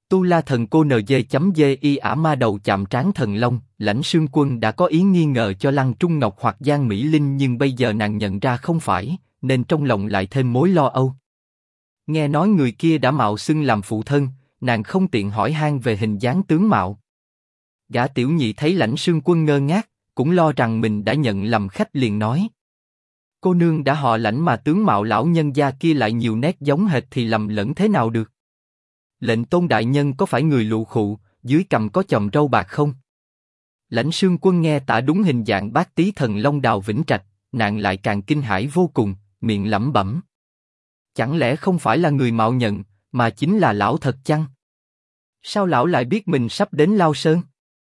Tu La Thần Cô NG.gi ả ma đầu chạm trán thần long. Lãnh Sương Quân đã có ý nghi ngờ cho Lăng Trung Ngọc hoặc Giang Mỹ Linh, nhưng bây giờ nàng nhận ra không phải, nên trong lòng lại thêm mối lo âu. Nghe nói người kia đã mạo xưng làm phụ thân, nàng không tiện hỏi han về hình dáng tướng mạo. Gã tiểu nhị thấy Lãnh Sương Quân ngơ ngác, cũng lo rằng mình đã nhận lầm khách, liền nói: cô nương đã họ Lãnh mà tướng mạo lão nhân gia kia lại nhiều nét giống hệt thì lầm lẫn thế nào được? Lệnh Tôn đại nhân có phải người lụ khụ, dưới cằm có chòm râu bạc không? Lãnh Sương Quân nghe tả đúng hình dạng bát tí thần long Đào Vĩnh Trạch, nàng lại càng kinh hãi vô cùng, miệng lẩm bẩm: chẳng lẽ không phải là người mạo nhận, mà chính là lão thật chăng? Sao lão lại biết mình sắp đến Lao Sơn?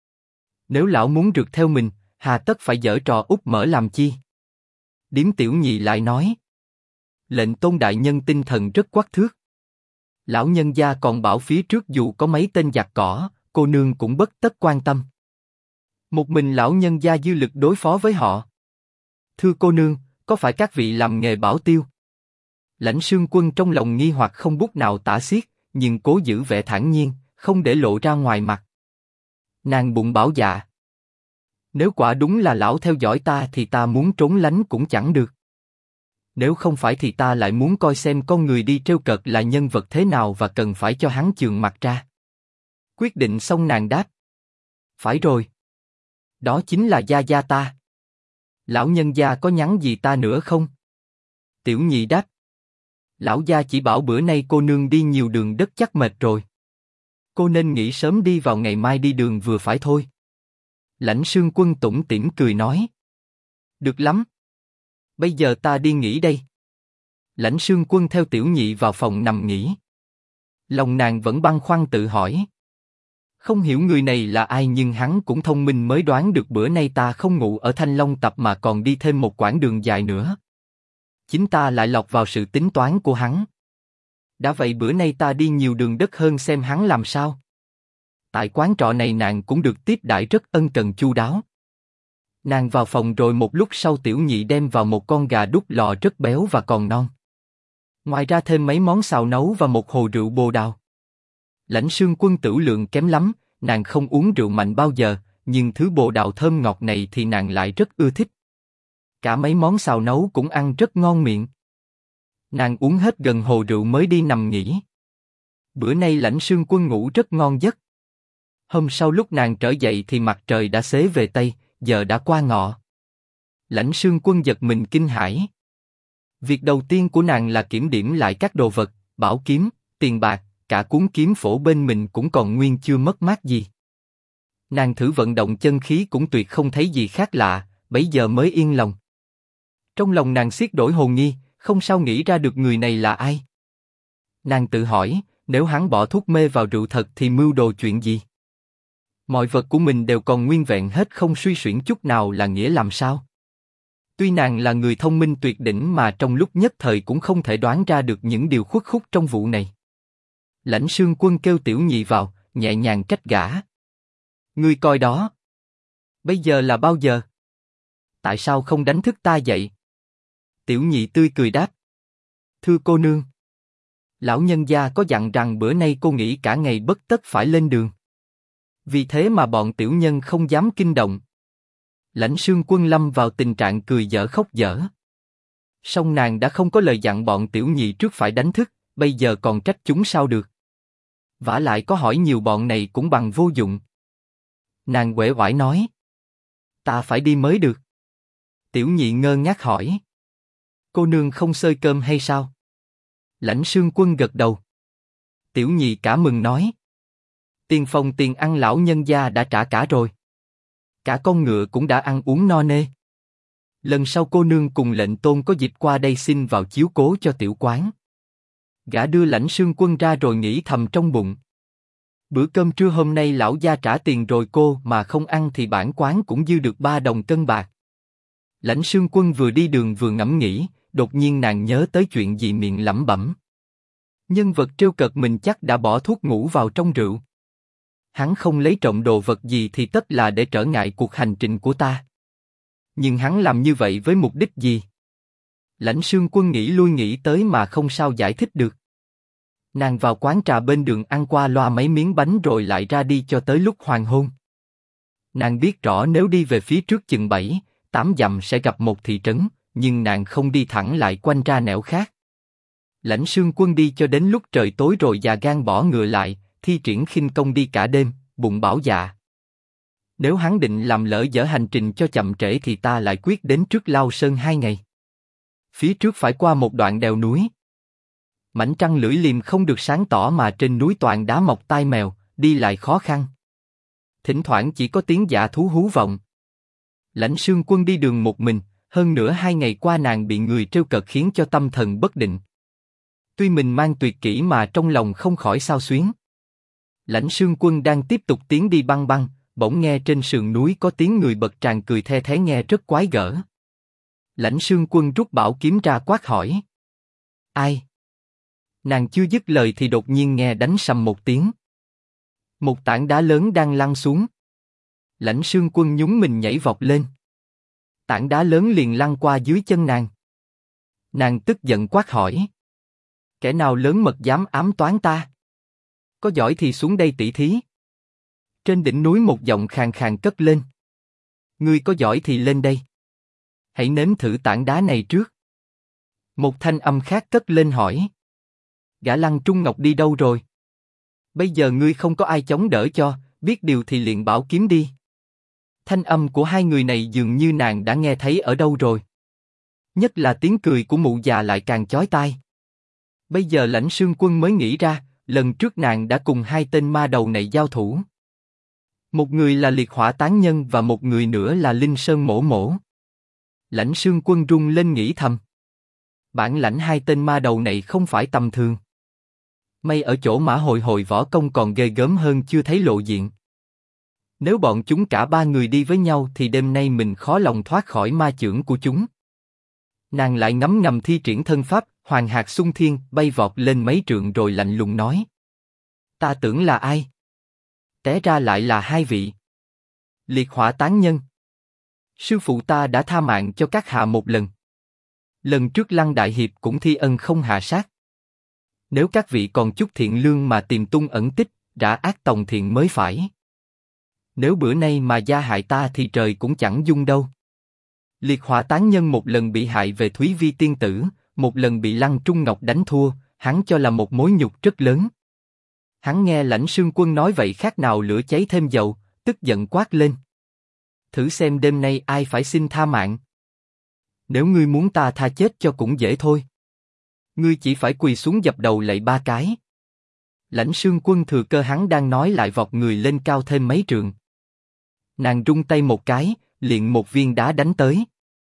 Nếu lão muốn rượt theo mình, hà tất phải giở trò úp mở làm chi? Điếm tiểu nhị lại nói: lệnh Tôn đại nhân tinh thần rất quắc thước. Lão nhân gia còn bảo phía trước dù có mấy tên giặc cỏ, cô nương cũng bất tất quan tâm. Một mình lão nhân gia dư lực đối phó với họ. Thưa cô nương, có phải các vị làm nghề bảo tiêu? Lãnh Sương Quân trong lòng nghi hoặc không bút nào tả xiết, nhưng cố giữ vẻ thản nhiên, không để lộ ra ngoài mặt. Nàng bụng bảo dạ: nếu quả đúng là lão theo dõi ta thì ta muốn trốn lánh cũng chẳng được. Nếu không phải thì ta lại muốn coi xem con người đi trêu cợt là nhân vật thế nào và cần phải cho hắn chườm mặt ra. Quyết định xong nàng đáp: phải rồi. Đó chính là gia gia ta. Lão nhân gia có nhắn gì ta nữa không? Tiểu nhị đáp: lão gia chỉ bảo bữa nay cô nương đi nhiều đường đất chắc mệt rồi. Cô nên nghỉ sớm đi vào, ngày mai đi đường vừa phải thôi. Lãnh Sương Quân tủm tỉm cười nói: được lắm. Bây giờ ta đi nghỉ đây. Lãnh Sương Quân theo tiểu nhị vào phòng nằm nghỉ. Lòng nàng vẫn băn khoăn tự hỏi: không hiểu người này là ai, nhưng hắn cũng thông minh mới đoán được bữa nay ta không ngủ ở Thanh Long Tập mà còn đi thêm một quãng đường dài nữa. Chính ta lại lọt vào sự tính toán của hắn. Đã vậy bữa nay ta đi nhiều đường đất hơn xem hắn làm sao. Tại quán trọ này nàng cũng được tiếp đãi rất ân cần chu đáo. Nàng vào phòng rồi một lúc sau tiểu nhị đem vào một con gà đút lò rất béo và còn non. Ngoài ra thêm mấy món xào nấu và một hồ rượu bồ đào. Lãnh Sương Quân tửu lượng kém lắm, nàng không uống rượu mạnh bao giờ, nhưng thứ bồ đào thơm ngọt này thì nàng lại rất ưa thích. Cả mấy món xào nấu cũng ăn rất ngon miệng. Nàng uống hết gần hồ rượu mới đi nằm nghỉ. Bữa nay Lãnh Sương Quân ngủ rất ngon giấc. Hôm sau lúc nàng trở dậy thì mặt trời đã xế về Tây, giờ đã qua ngọ. Lãnh Sương Quân giật mình kinh hãi. Việc đầu tiên của nàng là kiểm điểm lại các đồ vật, bảo kiếm, tiền bạc, cả cuốn kiếm phổ bên mình cũng còn nguyên chưa mất mát gì. Nàng thử vận động chân khí cũng tuyệt không thấy gì khác lạ, bấy giờ mới yên lòng. Trong lòng nàng xiết đổi hồ nghi, không sao nghĩ ra được người này là ai. Nàng tự hỏi, nếu hắn bỏ thuốc mê vào rượu thật thì mưu đồ chuyện gì? Mọi vật của mình đều còn nguyên vẹn hết, không suy xuyển chút nào là nghĩa làm sao? Tuy nàng là người thông minh tuyệt đỉnh mà trong lúc nhất thời cũng không thể đoán ra được những điều khuất khúc trong vụ này. Lãnh Sương Quân kêu tiểu nhị vào, nhẹ nhàng trách gã: ngươi coi đó. Bây giờ là bao giờ? Tại sao không đánh thức ta dậy? Tiểu nhị tươi cười đáp: thưa cô nương, lão nhân gia có dặn rằng bữa nay cô nghỉ cả ngày bất tất phải lên đường. Vì thế mà bọn tiểu nhân không dám kinh động. Lãnh Sương Quân lâm vào tình trạng cười dở khóc dở. Song nàng đã không có lời dặn bọn tiểu nhị trước phải đánh thức, bây giờ còn trách chúng sao được. Vả lại có hỏi nhiều bọn này cũng bằng vô dụng. Nàng uể oải nói: ta phải đi mới được. Tiểu nhị ngơ ngác hỏi: cô nương không xơi cơm hay sao? Lãnh Sương Quân gật đầu. Tiểu nhị cả mừng nói: tiền phòng tiền ăn lão nhân gia đã trả cả rồi. Cả con ngựa cũng đã ăn uống no nê. Lần sau cô nương cùng lệnh Tôn có dịp qua đây xin vào chiếu cố cho tiểu quán. Gã đưa Lãnh Sương Quân ra rồi nghĩ thầm trong bụng: bữa cơm trưa hôm nay lão gia trả tiền rồi, cô mà không ăn thì bản quán cũng dư được 3 đồng cân bạc. Lãnh Sương Quân vừa đi đường vừa ngẫm nghĩ, đột nhiên nàng nhớ tới chuyện gì miệng lẩm bẩm: nhân vật trêu cợt mình chắc đã bỏ thuốc ngủ vào trong rượu. Hắn không lấy trộm đồ vật gì thì tất là để trở ngại cuộc hành trình của ta. Nhưng hắn làm như vậy với mục đích gì? Lãnh Sương Quân nghĩ lui nghĩ tới mà không sao giải thích được. Nàng vào quán trà bên đường ăn qua loa mấy miếng bánh rồi lại ra đi cho tới lúc hoàng hôn. Nàng biết rõ nếu đi về phía trước chừng 7-8 dặm sẽ gặp một thị trấn, nhưng nàng không đi thẳng lại quanh ra nẻo khác. Lãnh Sương Quân đi cho đến lúc trời tối rồi già gan bỏ ngựa lại, thi triển khinh công đi cả đêm, bụng bảo dạ. Nếu hắn định làm lỡ dở hành trình cho chậm trễ thì ta lại quyết đến trước Lao Sơn 2 ngày. Phía trước phải qua một đoạn đèo núi. Mảnh trăng lưỡi liềm không được sáng tỏ mà trên núi toàn đá mọc tai mèo, đi lại khó khăn. Thỉnh thoảng chỉ có tiếng dã thú hú vọng. Lãnh Sương Quân đi đường một mình, hơn nữa 2 ngày qua nàng bị người trêu cợt khiến cho tâm thần bất định. Tuy mình mang tuyệt kỹ mà trong lòng không khỏi xao xuyến. Lãnh Sương Quân đang tiếp tục tiến đi băng băng, bỗng nghe trên sườn núi có tiếng người bật tràng cười the thé nghe rất quái gở. Lãnh Sương Quân rút bảo kiếm ra quát hỏi. Ai? Nàng chưa dứt lời thì đột nhiên nghe đánh sầm một tiếng. Một tảng đá lớn đang lăn xuống. Lãnh Sương Quân nhún mình nhảy vọt lên. Tảng đá lớn liền lăn qua dưới chân nàng. Nàng tức giận quát hỏi. Kẻ nào lớn mật dám ám toán ta? Có giỏi thì xuống đây tỉ thí. Trên đỉnh núi một giọng khàn khàn cất lên. Ngươi có giỏi thì lên đây. Hãy nếm thử tảng đá này trước. Một thanh âm khác cất lên hỏi. Gã Lăng Trung Ngọc đi đâu rồi? Bây giờ ngươi không có ai chống đỡ cho, biết điều thì liền bảo kiếm đi. Thanh âm của hai người này dường như nàng đã nghe thấy ở đâu rồi. Nhất là tiếng cười của mụ già lại càng chói tai. Bây giờ Lãnh Sương Quân mới nghĩ ra, lần trước nàng đã cùng hai tên ma đầu này giao thủ. Một người là Liệt Hỏa Tán Nhân và một người nữa là Linh Sơn Mổ Mổ. Lãnh Sương Quân rung lên nghĩ thầm. Bản lãnh hai tên ma đầu này không phải tầm thường. May ở chỗ Mã Hồi Hồi võ công còn ghê gớm hơn chưa thấy lộ diện. Nếu bọn chúng cả ba người đi với nhau thì đêm nay mình khó lòng thoát khỏi ma chưởng của chúng. Nàng lại ngấm ngầm thi triển thân pháp, Hoàng Hạc Xung Thiên, bay vọt lên mấy trượng rồi lạnh lùng nói. Ta tưởng là ai? Té ra lại là hai vị. Liệt Hỏa Tán Nhân. Sư phụ ta đã tha mạng cho các hạ một lần. Lần trước Lăng Đại Hiệp cũng thi ân không hạ sát. Nếu các vị còn chút thiện lương mà tìm tung ẩn tích, đã ác tòng thiện mới phải. Nếu bữa nay mà gia hại ta thì trời cũng chẳng dung đâu. Liệt Hỏa Tán Nhân một lần bị hại về Thúy Vi tiên tử, một lần bị Lăng Trung Ngọc đánh thua, hắn cho là một mối nhục rất lớn. Hắn nghe Lãnh Sương Quân nói vậy khác nào lửa cháy thêm dầu, tức giận quát lên. Thử xem đêm nay ai phải xin tha mạng. Nếu ngươi muốn ta tha chết cho cũng dễ thôi. Ngươi chỉ phải quỳ xuống dập đầu lạy 3 cái. Lãnh Sương Quân thừa cơ hắn đang nói lại vọt người lên cao thêm mấy trượng. Nàng rung tay một cái, liền một viên đá đánh tới.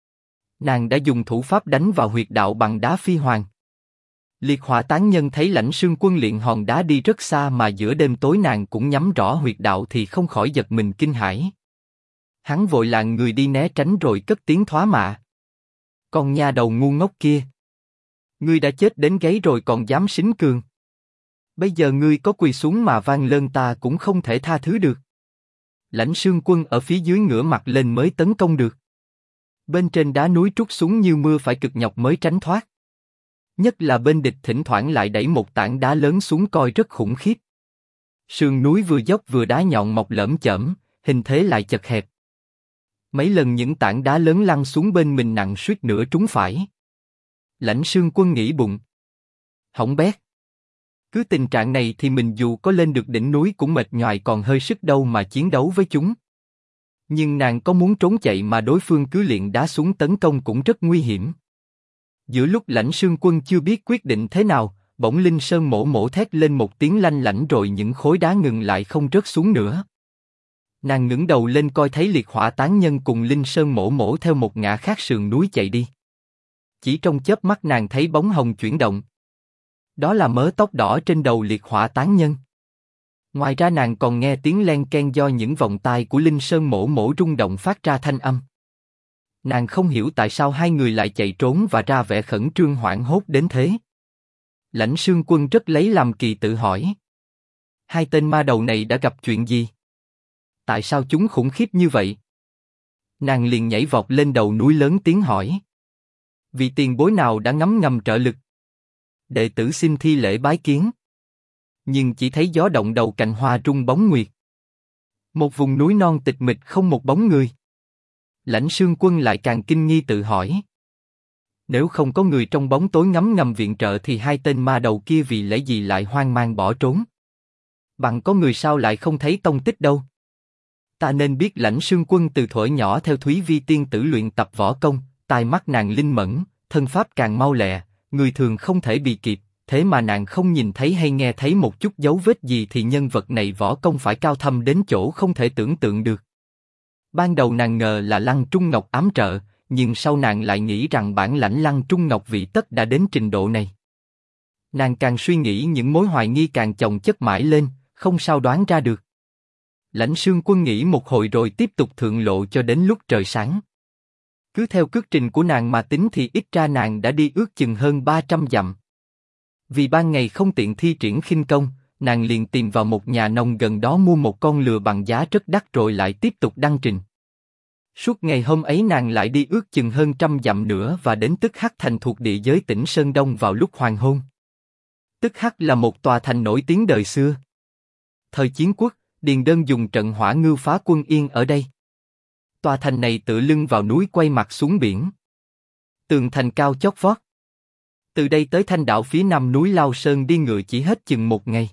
Nàng đã dùng thủ pháp đánh vào huyệt đạo bằng đá phi hoàng. Liệt Hỏa Tán Nhân thấy Lãnh Sương Quân luyện hòn đá đi rất xa mà giữa đêm tối nàng cũng nhắm rõ huyệt đạo thì không khỏi giật mình kinh hãi. Hắn vội lạng người đi né tránh rồi cất tiếng thoá mạ. Con nha đầu ngu ngốc kia! Ngươi đã chết đến gáy rồi còn dám xính cường. Bây giờ ngươi có quỳ xuống mà van lơn ta cũng không thể tha thứ được. Lãnh Sương Quân ở phía dưới ngửa mặt lên mới tấn công được. Bên trên đá núi trút xuống như mưa phải cực nhọc mới tránh thoát. Nhất là bên địch thỉnh thoảng lại đẩy một tảng đá lớn xuống coi rất khủng khiếp. Sườn núi vừa dốc vừa đá nhọn mọc lởm chởm, hình thế lại chật hẹp. Mấy lần những tảng đá lớn lăn xuống bên mình nặng suýt nữa trúng phải. Lãnh Sương Quân nghĩ bụng. Hỏng bét. Cứ tình trạng này thì mình dù có lên được đỉnh núi cũng mệt nhoài còn hơi sức đâu mà chiến đấu với chúng. Nhưng nàng có muốn trốn chạy mà đối phương cứ liệng đá xuống tấn công cũng rất nguy hiểm. Giữa lúc Lãnh Sương Quân chưa biết quyết định thế nào, bỗng Linh Sơn Mổ Mổ thét lên một tiếng lanh lảnh rồi những khối đá ngừng lại không rớt xuống nữa. Nàng ngẩng đầu lên coi thấy Liệt Hỏa Tán Nhân cùng Linh Sơn Mổ Mổ theo một ngã khác sườn núi chạy đi. Chỉ trong chớp mắt nàng thấy bóng hồng chuyển động. Đó là mớ tóc đỏ trên đầu Liệt Hỏa Tán Nhân. Ngoài ra nàng còn nghe tiếng len ken do những vòng tai của Linh Sơn Mổ Mổ rung động phát ra thanh âm. Nàng không hiểu tại sao hai người lại chạy trốn và ra vẻ khẩn trương hoảng hốt đến thế. Lãnh Sương Quân rất lấy làm kỳ tự hỏi. Hai tên ma đầu này đã gặp chuyện gì? Tại sao chúng khủng khiếp như vậy? Nàng liền nhảy vọt lên đầu núi lớn tiếng hỏi. Vị tiền bối nào đã ngấm ngầm trợ lực? Đệ tử xin thi lễ bái kiến. nhưng chỉ thấy gió động đầu cành hoa rung bóng nguyệt. Một vùng núi non tịch mịch không một bóng người. Lãnh Sương Quân lại càng kinh nghi tự hỏi. Nếu không có người trong bóng tối ngấm ngầm viện trợ thì hai tên ma đầu kia vì lẽ gì lại hoang mang bỏ trốn? Bằng có người sao lại không thấy tông tích đâu? Ta nên biết Lãnh Sương Quân từ thuở nhỏ theo Thúy Vi tiên tử luyện tập võ công, tai mắt nàng linh mẫn, thân pháp càng mau lẹ, người thường không thể bị kịp, thế mà nàng không nhìn thấy hay nghe thấy một chút dấu vết gì thì nhân vật này võ công phải cao thâm đến chỗ không thể tưởng tượng được. Ban đầu nàng ngờ là Lăng Trung Ngọc ám trợ, nhưng sau nàng lại nghĩ rằng bản lãnh Lăng Trung Ngọc vị tất đã đến trình độ này. Nàng càng suy nghĩ những mối hoài nghi càng chồng chất mãi lên, không sao đoán ra được. Lãnh Sương Quân nghĩ một hồi rồi tiếp tục thượng lộ cho đến lúc trời sáng. Cứ theo cước trình của nàng mà tính thì ít ra nàng đã đi ước chừng hơn 300 dặm. Vì ban ngày không tiện thi triển khinh công, nàng liền tìm vào một nhà nông gần đó mua một con lừa bằng giá rất đắt rồi lại tiếp tục đăng trình. Suốt ngày hôm ấy nàng lại đi ước chừng hơn 100 dặm nữa và đến Tức Hắc thành thuộc địa giới tỉnh Sơn Đông vào lúc hoàng hôn. Tức Hắc là một tòa thành nổi tiếng đời xưa. Thời chiến quốc, Điền Đơn dùng trận hỏa ngưu phá quân Yên ở đây. Tòa thành này tựa lưng vào núi quay mặt xuống biển. Tường thành cao chót vót. Từ đây tới Thanh Đảo phía nam núi Lao Sơn đi ngựa chỉ hết chừng một ngày.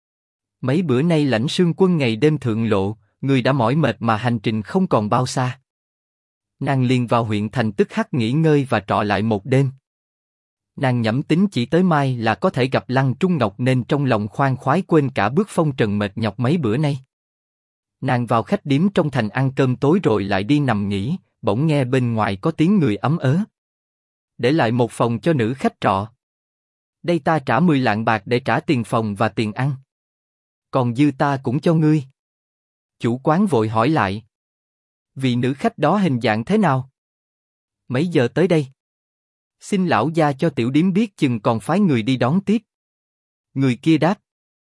Mấy bữa nay Lãnh Sương Quân ngày đêm thượng lộ, người đã mỏi mệt mà hành trình không còn bao xa. Nàng liền vào huyện thành Tức Hắc nghỉ ngơi và trọ lại một đêm. Nàng nhẩm tính chỉ tới mai là có thể gặp Lăng Trung Ngọc nên trong lòng khoan khoái quên cả bước phong trần mệt nhọc mấy bữa nay. Nàng vào khách điếm trong thành ăn cơm tối rồi lại đi nằm nghỉ, bỗng nghe bên ngoài có tiếng người ấm ớ. Để lại một phòng cho nữ khách trọ. Đây ta trả 10 lạng bạc để trả tiền phòng và tiền ăn. Còn dư ta cũng cho ngươi. Chủ quán vội hỏi lại. Vị nữ khách đó hình dạng thế nào? Mấy giờ tới đây? Xin lão gia cho tiểu điếm biết chừng còn phái người đi đón tiếp. Người kia đáp.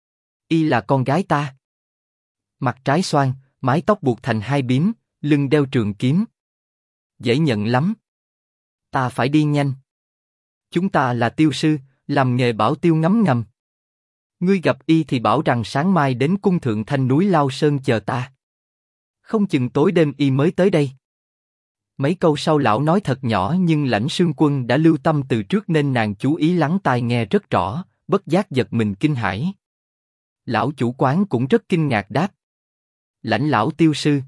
Y là con gái ta. Mặt trái xoan, mái tóc buộc thành hai bím, lưng đeo trường kiếm. Dễ nhận lắm. Ta phải đi nhanh. Chúng ta là tiêu sư, làm nghề bảo tiêu ngấm ngầm. Ngươi gặp y thì bảo rằng sáng mai đến cung thượng thanh núi Lao Sơn chờ ta. Không chừng tối đêm y mới tới đây. Mấy câu sau lão nói thật nhỏ nhưng Lãnh Sương Quân đã lưu tâm từ trước nên nàng chú ý lắng tai nghe rất rõ, bất giác giật mình kinh hãi. Lão chủ quán cũng rất kinh ngạc đáp. Lãnh lão tiêu sư.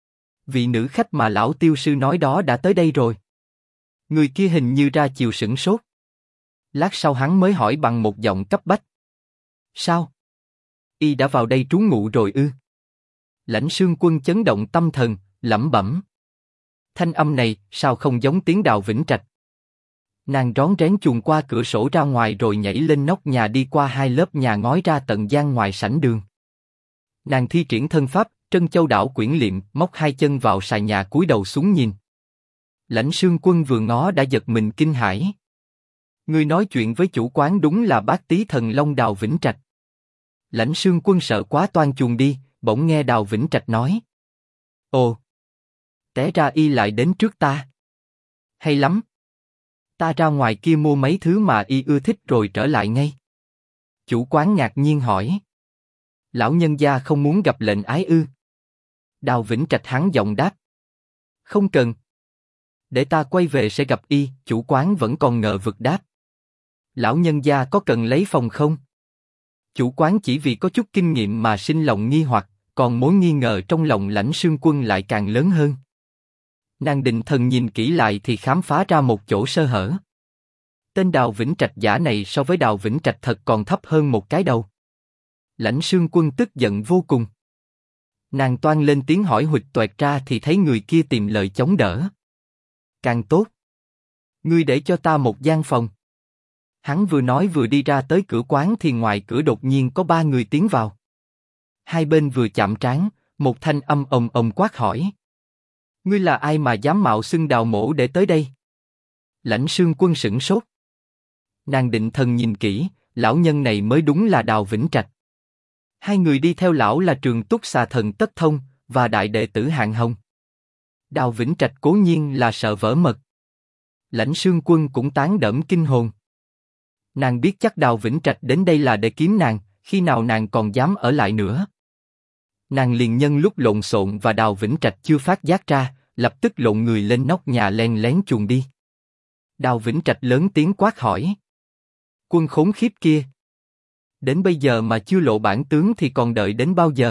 Vị nữ khách mà lão tiêu sư nói đó đã tới đây rồi. Người kia hình như ra chiều sửng sốt. Lát sau hắn mới hỏi bằng một giọng cấp bách. Sao? Y đã vào đây trú ngụ rồi ư? Lãnh Sương Quân chấn động tâm thần, lẩm bẩm. Thanh âm này sao không giống tiếng Đào Vĩnh Trạch? Nàng rón rén chuồn qua cửa sổ ra ngoài rồi nhảy lên nóc nhà đi qua hai lớp nhà ngói ra tận gian ngoài sảnh đường. Nàng thi triển thân pháp, Trân Châu Đảo Quyển Liệm, móc hai chân vào xà nhà cúi đầu xuống nhìn. Lãnh Sương Quân vừa ngó đã giật mình kinh hãi. Người nói chuyện với chủ quán đúng là bác tí thần Long Đào Vĩnh Trạch. Lãnh Sương Quân sợ quá toan chuồn đi, bỗng nghe Đào Vĩnh Trạch nói. Ồ! Té ra y lại đến trước ta. Hay lắm! Ta ra ngoài kia mua mấy thứ mà y ưa thích rồi trở lại ngay. Chủ quán ngạc nhiên hỏi. Lão nhân gia không muốn gặp lệnh ái ư? Đào Vĩnh Trạch hắn giọng đáp. Không cần. Để ta quay về sẽ gặp y, chủ quán vẫn còn ngờ vực đáp. Lão nhân gia có cần lấy phòng không? Chủ quán chỉ vì có chút kinh nghiệm mà sinh lòng nghi hoặc, còn mối nghi ngờ trong lòng Lãnh Sương Quân lại càng lớn hơn. Nàng định thần nhìn kỹ lại thì khám phá ra một chỗ sơ hở. Tên Đào Vĩnh Trạch giả này so với Đào Vĩnh Trạch thật còn thấp hơn một cái đầu. Lãnh Sương Quân tức giận vô cùng. Nàng toan lên tiếng hỏi huỵch toẹt ra thì thấy người kia tìm lời chống đỡ. Càng tốt. Ngươi để cho ta một gian phòng. Hắn vừa nói vừa đi ra tới cửa quán thì ngoài cửa đột nhiên có ba người tiến vào. Hai bên vừa chạm trán, một thanh âm ầm ầm quát hỏi. Ngươi là ai mà dám mạo xưng Đào mỗ để tới đây? Lãnh Sương Quân sửng sốt. Nàng định thần nhìn kỹ, lão nhân này mới đúng là Đào Vĩnh Trạch. Hai người đi theo lão là Trường Túc Xà Thần Tất Thông và đại đệ tử Hạng Hồng. Đào Vĩnh Trạch cố nhiên là sợ vỡ mật. Lãnh Sương Quân cũng tán đẫm kinh hồn. Nàng biết chắc Đào Vĩnh Trạch đến đây là để kiếm nàng, Khi nào nàng còn dám ở lại nữa? Nàng liền nhân lúc lộn xộn và Đào Vĩnh Trạch chưa phát giác ra, lập tức lộn người lên nóc nhà len lén chuồn đi. Đào Vĩnh Trạch lớn tiếng quát hỏi. Quân khốn khiếp kia! Đến bây giờ mà chưa lộ bản tướng thì còn đợi đến bao giờ?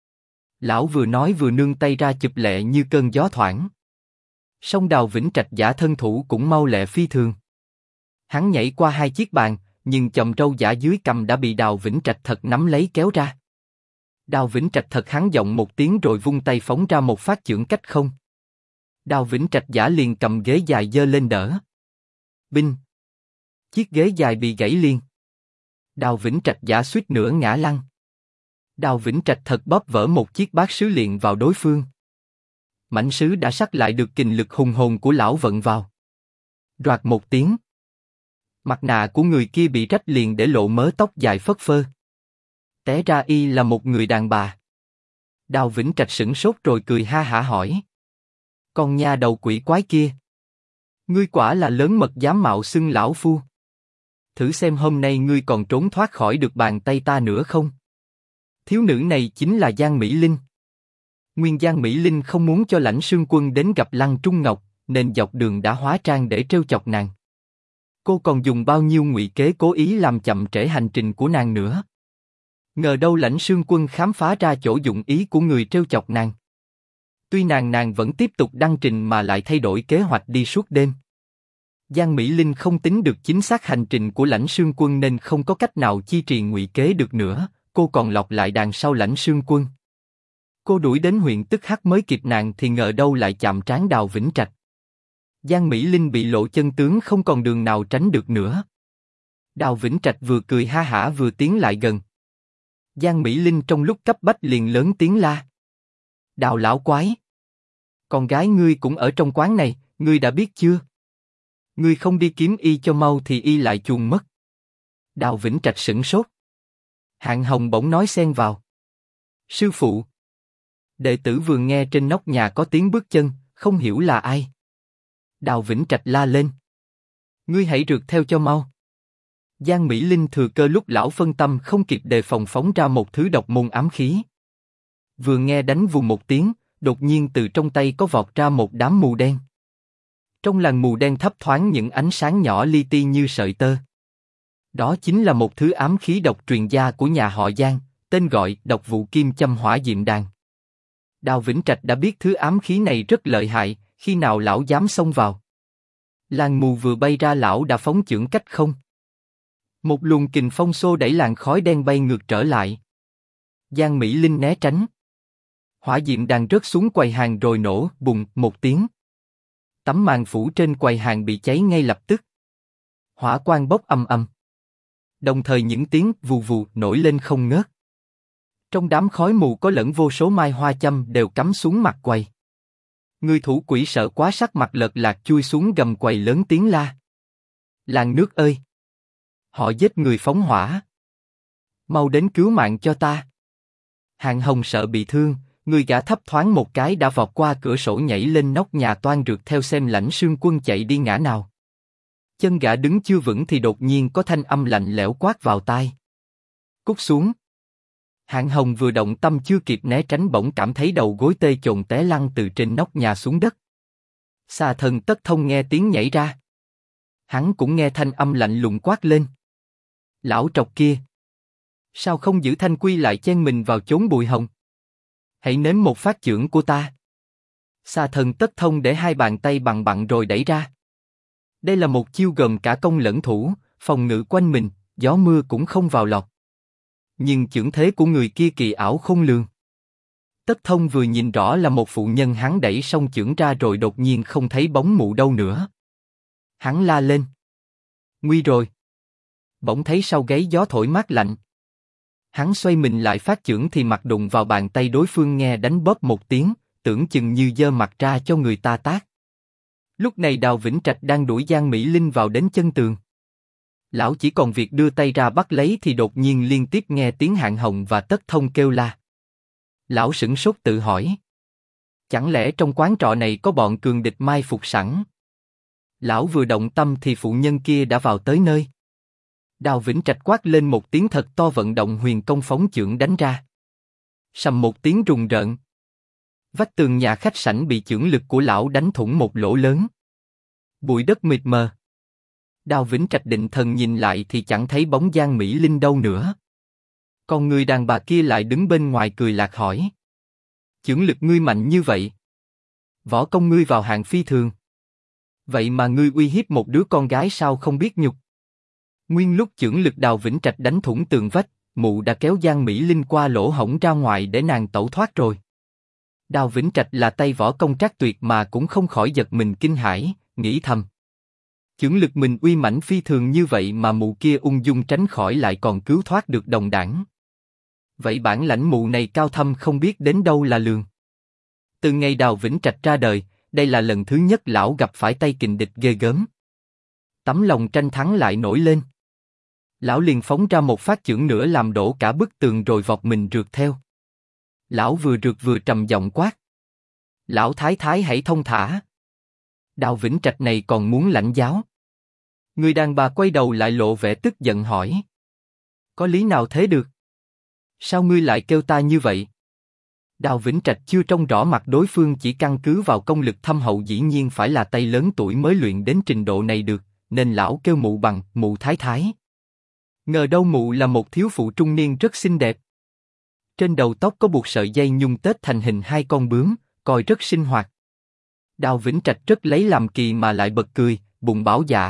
Lão vừa nói vừa nương tay ra chụp lẹ như cơn gió thoảng. Song Đào Vĩnh Trạch giả thân thủ cũng mau lẹ phi thường. Hắn nhảy qua hai chiếc bàn, nhưng chòm râu giả dưới cằm đã bị Đào Vĩnh Trạch thật nắm lấy kéo ra. Đào Vĩnh Trạch thật hắn giọng một tiếng rồi vung tay phóng ra một phát chưởng cách không. Đào Vĩnh Trạch giả liền cầm ghế dài giơ lên đỡ. Binh! Chiếc ghế dài bị gãy liền. Đào Vĩnh Trạch giả suýt nữa ngã lăn. Đào Vĩnh Trạch thật bóp vỡ một chiếc bát sứ liền vào đối phương. Mảnh sứ đã sắc lại được kình lực hùng hồn của lão vận vào. Đoạt một tiếng. Mặt nạ của người kia bị rách liền để lộ mớ tóc dài phất phơ. Té ra y là một người đàn bà. Đào Vĩnh Trạch sửng sốt rồi cười ha hả hỏi. Con nha đầu quỷ quái kia. Ngươi quả là lớn mật dám mạo xưng lão phu. Thử xem hôm nay ngươi còn trốn thoát khỏi được bàn tay ta nữa không? Thiếu nữ này chính là Giang Mỹ Linh. Nguyên Giang Mỹ Linh không muốn cho Lãnh Sương Quân đến gặp Lăng Trung Ngọc, nên dọc đường đã hóa trang để trêu chọc nàng. Cô còn dùng bao nhiêu ngụy kế cố ý làm chậm trễ hành trình của nàng nữa. Ngờ đâu Lãnh Sương Quân khám phá ra chỗ dụng ý của người trêu chọc nàng. Tuy nàng vẫn tiếp tục đăng trình mà lại thay đổi kế hoạch đi suốt đêm. Giang Mỹ Linh không tính được chính xác hành trình của Lãnh Sương Quân nên không có cách nào chi trì ngụy kế được nữa, cô còn lọt lại đằng sau Lãnh Sương Quân. Cô đuổi đến huyện tức khắc mới kịp nàng thì ngờ đâu lại chạm trán Đào Vĩnh Trạch. Giang Mỹ Linh bị lộ chân tướng không còn đường nào tránh được nữa. Đào Vĩnh Trạch vừa cười ha hả vừa tiến lại gần. Giang Mỹ Linh trong lúc cấp bách liền lớn tiếng la. Đào lão quái! Con gái ngươi cũng ở trong quán này, ngươi đã biết chưa? Ngươi không đi kiếm y cho mau thì y lại chuồn mất. Đào Vĩnh Trạch sửng sốt. Hạng Hồng bỗng nói xen vào. Sư phụ! Đệ tử vừa nghe trên nóc nhà có tiếng bước chân, không hiểu là ai. Đào Vĩnh Trạch la lên. Ngươi hãy rượt theo cho mau. Giang Mỹ Linh thừa cơ lúc lão phân tâm không kịp đề phòng phóng ra một thứ độc môn ám khí. Vừa nghe đánh vù một tiếng, đột nhiên từ trong tay có vọt ra một đám mù đen. Trong làn mù đen thấp thoáng những ánh sáng nhỏ li ti như sợi tơ. Đó chính là một thứ ám khí độc truyền gia của nhà họ Giang, tên gọi Độc Vụ Kim Châm Hỏa Diệm Đàn. Đào Vĩnh Trạch đã biết thứ ám khí này rất lợi hại, khi nào lão dám xông vào. Làn mù vừa bay ra lão đã phóng chưởng cách không. Một luồng kình phong xô đẩy làn khói đen bay ngược trở lại. Giang Mỹ Linh né tránh. Hỏa diệm đàn rớt xuống quầy hàng rồi nổ bùng một tiếng. Tấm màn phủ trên quầy hàng bị cháy ngay lập tức. Hỏa quang bốc âm âm. Đồng thời những tiếng vù vù nổi lên không ngớt. Trong đám khói mù có lẫn vô số mai hoa châm đều cắm xuống mặt quầy. Người thủ quỷ sợ quá sắc mặt lợt lạc chui xuống gầm quầy lớn tiếng la. Làng nước ơi! Họ giết người phóng hỏa. Mau đến cứu mạng cho ta. Hạng Hồng sợ bị thương, người gã thấp thoáng một cái đã vọt qua cửa sổ nhảy lên nóc nhà toan rượt theo xem Lãnh Sương Quân chạy đi ngã nào. Chân gã đứng chưa vững thì đột nhiên có thanh âm lạnh lẽo quát vào tai. Cút xuống. Hạng Hồng vừa động tâm chưa kịp né tránh bỗng cảm thấy đầu gối tê chồn té lăn từ trên nóc nhà xuống đất. Xà Thần Tất Thông nghe tiếng nhảy ra. Hắn cũng nghe thanh âm lạnh lùng quát lên. Lão trọc kia! Sao không giữ thanh quy lại chen mình vào chốn bụi hồng? Hãy nếm một phát chưởng của ta. Xà Thần Tất Thông để hai bàn tay bằng bặn rồi đẩy ra. Đây là một chiêu gồm cả công lẫn thủ, phòng ngự quanh mình, gió mưa cũng không vào lọt. Nhưng chưởng thế của người kia kỳ ảo khôn lường. Tất Thông vừa nhìn rõ là một phụ nhân, hắn đẩy xong chưởng ra rồi đột nhiên không thấy bóng mụ đâu nữa. Hắn la lên. Nguy rồi. Bỗng thấy sau gáy gió thổi mát lạnh. Hắn xoay mình lại phát chưởng thì mặt đụng vào bàn tay đối phương nghe đánh bóp một tiếng, tưởng chừng như giơ mặt ra cho người ta tát. Lúc này Đào Vĩnh Trạch đang đuổi Giang Mỹ Linh vào đến chân tường. Lão chỉ còn việc đưa tay ra bắt lấy thì đột nhiên liên tiếp nghe tiếng Hạng Hồng và Tất Thông kêu la. Lão sửng sốt tự hỏi. Chẳng lẽ trong quán trọ này có bọn cường địch mai phục sẵn? Lão vừa động tâm thì phụ nhân kia đã vào tới nơi. Đào Vĩnh Trạch quát lên một tiếng thật to vận động huyền công phóng chưởng đánh ra. Sầm một tiếng rùng rợn. Vách tường nhà khách sảnh bị chưởng lực của lão đánh thủng một lỗ lớn. Bụi đất mịt mờ. Đào Vĩnh Trạch định thần nhìn lại thì chẳng thấy bóng Giang Mỹ Linh đâu nữa. Còn người đàn bà kia lại đứng bên ngoài cười lạc hỏi. Chưởng lực ngươi mạnh như vậy. Võ công ngươi vào hạng phi thường. Vậy mà ngươi uy hiếp một đứa con gái sao không biết nhục. Nguyên lúc chưởng lực Đào Vĩnh Trạch đánh thủng tường vách, mụ đã kéo Giang Mỹ Linh qua lỗ hổng ra ngoài để nàng tẩu thoát rồi. Đào Vĩnh Trạch là tay võ công trác tuyệt mà cũng không khỏi giật mình kinh hãi, nghĩ thầm. Chưởng lực mình uy mãnh phi thường như vậy mà mụ kia ung dung tránh khỏi lại còn cứu thoát được đồng đảng. Vậy bản lãnh mụ này cao thâm không biết đến đâu là lường. Từ ngày Đào Vĩnh Trạch ra đời, đây là lần thứ nhất lão gặp phải tay kình địch ghê gớm. Tấm lòng tranh thắng lại nổi lên. Lão liền phóng ra một phát chưởng nữa làm đổ cả bức tường rồi vọt mình rượt theo. Lão vừa rượt vừa trầm giọng quát. Lão thái thái hãy thông thả. Đào Vĩnh Trạch này còn muốn lãnh giáo. Người đàn bà quay đầu lại lộ vẻ tức giận hỏi. Có lý nào thế được? Sao ngươi lại kêu ta như vậy? Đào Vĩnh Trạch chưa trông rõ mặt đối phương chỉ căn cứ vào công lực thâm hậu dĩ nhiên phải là tay lớn tuổi mới luyện đến trình độ này được, nên lão kêu mụ bằng mụ thái thái. Ngờ đâu mụ là một thiếu phụ trung niên rất xinh đẹp. Trên đầu tóc có buộc sợi dây nhung tết thành hình hai con bướm, coi rất sinh hoạt. Đào Vĩnh Trạch rất lấy làm kỳ mà lại bật cười, bụng bảo dạ.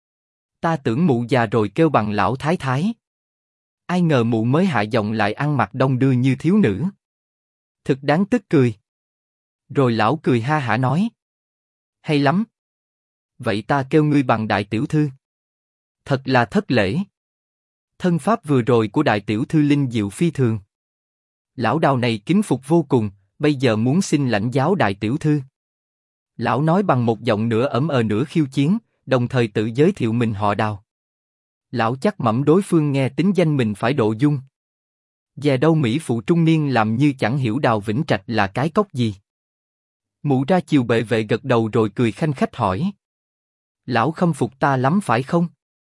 Ta tưởng mụ già rồi kêu bằng lão thái thái. Ai ngờ mụ mới hạ giọng lại ăn mặc đong đưa như thiếu nữ. Thực đáng tức cười. Rồi lão cười ha hả nói. Hay lắm. Vậy ta kêu ngươi bằng đại tiểu thư. Thật là thất lễ. Thân pháp vừa rồi của đại tiểu thư linh diệu phi thường. Lão Đào này kính phục vô cùng, bây giờ muốn xin lãnh giáo đại tiểu thư. Lão nói bằng một giọng nửa ẩm nửa khiêu chiến, đồng thời tự giới thiệu mình họ Đào. Lão chắc mẩm đối phương nghe tính danh mình phải độ dung. Dè đâu mỹ phụ trung niên làm như chẳng hiểu Đào Vĩnh Trạch là cái cóc gì. Mụ ra chiều bệ vệ gật đầu rồi cười khanh khách hỏi. Lão khâm phục ta lắm phải không?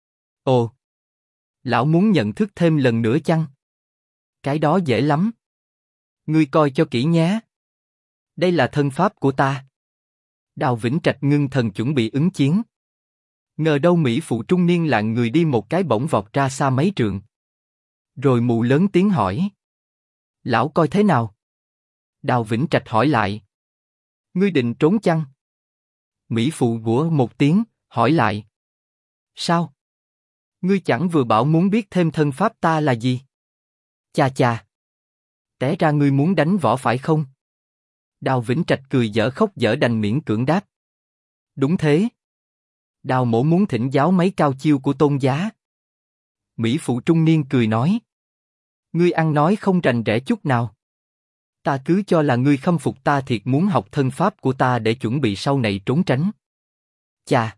Ồ! Lão muốn nhận thức thêm lần nữa chăng? Cái đó dễ lắm. Ngươi coi cho kỹ nhé. Đây là thân pháp của ta. Đào Vĩnh Trạch ngưng thần chuẩn bị ứng chiến. Ngờ đâu mỹ phụ trung niên lạng người đi một cái bỗng vọt ra xa mấy trượng. Rồi mụ lớn tiếng hỏi. Lão coi thế nào? Đào Vĩnh Trạch hỏi lại. Ngươi định trốn chăng? Mỹ phụ gũa một tiếng, hỏi lại. Sao? Ngươi chẳng vừa bảo muốn biết thêm thân pháp ta là gì? Chà chà! Té ra ngươi muốn đánh võ phải không? Đào Vĩnh Trạch cười dở khóc dở đành miễn cưỡng đáp. Đúng thế. Đào mổ muốn thỉnh giáo mấy cao chiêu của Tôn giá. Mỹ phụ trung niên cười nói. Ngươi ăn nói không rành rẽ chút nào. Ta cứ cho là ngươi khâm phục ta thiệt muốn học thân pháp của ta để chuẩn bị sau này trốn tránh. Chà!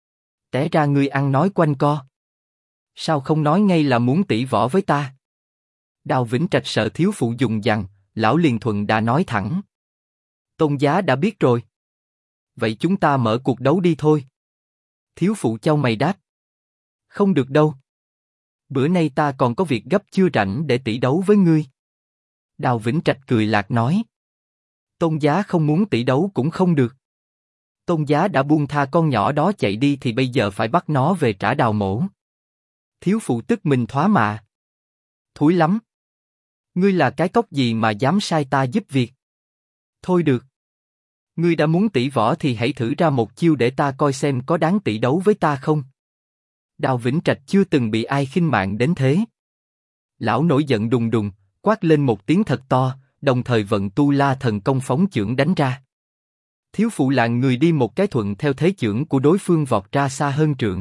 Té ra ngươi ăn nói quanh co. Sao không nói ngay là muốn tỷ võ với ta? Đào Vĩnh Trạch sợ thiếu phụ dùng dằng, lão liền thuận đã nói thẳng. Tôn giá đã biết rồi. Vậy chúng ta mở cuộc đấu đi thôi. Thiếu phụ chau mày đáp. Không được đâu. Bữa nay ta còn có việc gấp chưa rảnh để tỷ đấu với ngươi. Đào Vĩnh Trạch cười lạc nói. Tôn giá không muốn tỷ đấu cũng không được. Tôn giá đã buông tha con nhỏ đó chạy đi thì bây giờ phải bắt nó về trả Đào mổ. Thiếu phụ tức mình thoá mạ. Thúi lắm. Ngươi là cái cóc gì mà dám sai ta giúp việc? Thôi được. Ngươi đã muốn tỷ võ thì hãy thử ra một chiêu để ta coi xem có đáng tỷ đấu với ta không. Đào Vĩnh Trạch chưa từng bị ai khinh mạng đến thế. Lão nổi giận đùng đùng, quát lên một tiếng thật to, đồng thời vận tu la thần công phóng chưởng đánh ra. Thiếu phụ lạng người đi một cái thuận theo thế chưởng của đối phương vọt ra xa hơn trượng.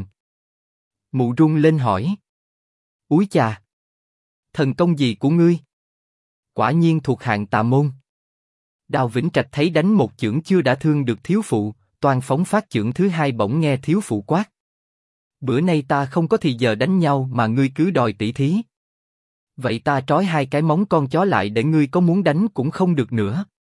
Mụ rung lên hỏi. Úi chà! Thần công gì của ngươi? Quả nhiên thuộc hạng tà môn. Đào Vĩnh Trạch thấy đánh một chưởng chưa đã thương được thiếu phụ, toàn phóng phát chưởng thứ hai bỗng nghe thiếu phụ quát. Bữa nay ta không có thì giờ đánh nhau mà ngươi cứ đòi tỷ thí. Vậy ta trói hai cái móng con chó lại để ngươi có muốn đánh cũng không được nữa.